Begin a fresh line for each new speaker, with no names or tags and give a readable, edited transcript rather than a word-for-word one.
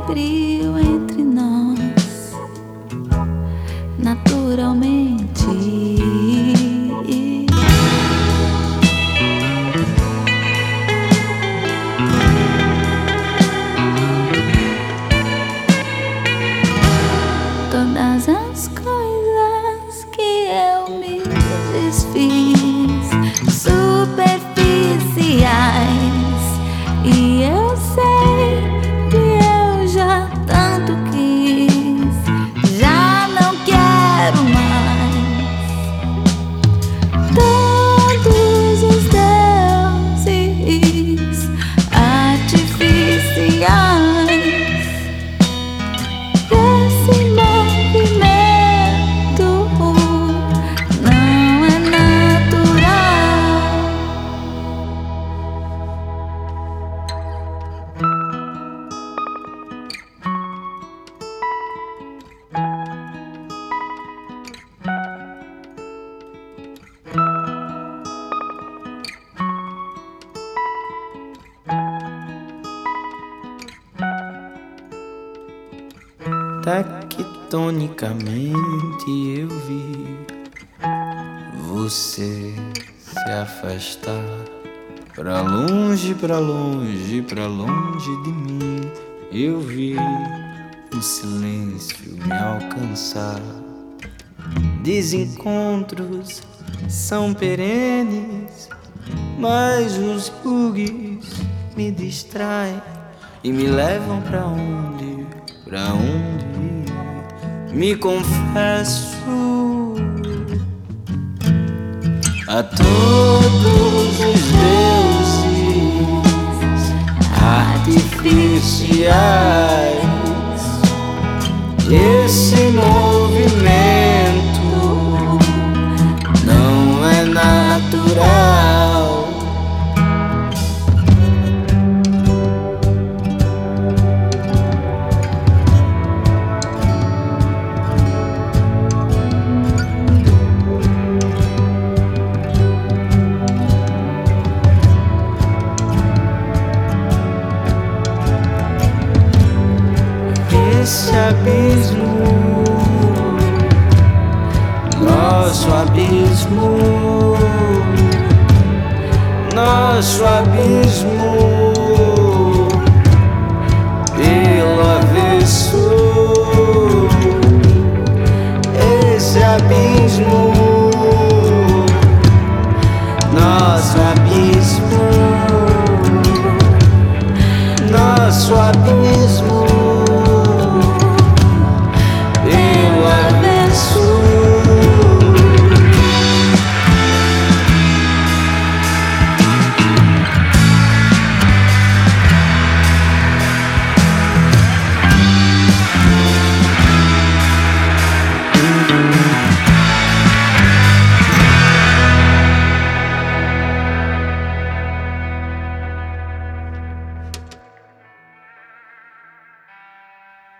frio entre nós, naturalmente. Todas as coisas que eu me desfiz, superficiais, e eu sei que eu já tanto quis, já não quero mais. Todos os deuses artificiais, esse movimento não é natural.
Tectonicamente eu vi você se afastar pra longe, pra longe, pra longe de mim. Eu vi o silêncio me alcançar. Desencontros são perenes, mas os bugs me distraem e me levam pra onde me confesso a todos os deuses artificiais. Esse movimento não é natural. Esse abismo, nosso abismo, nosso abismo.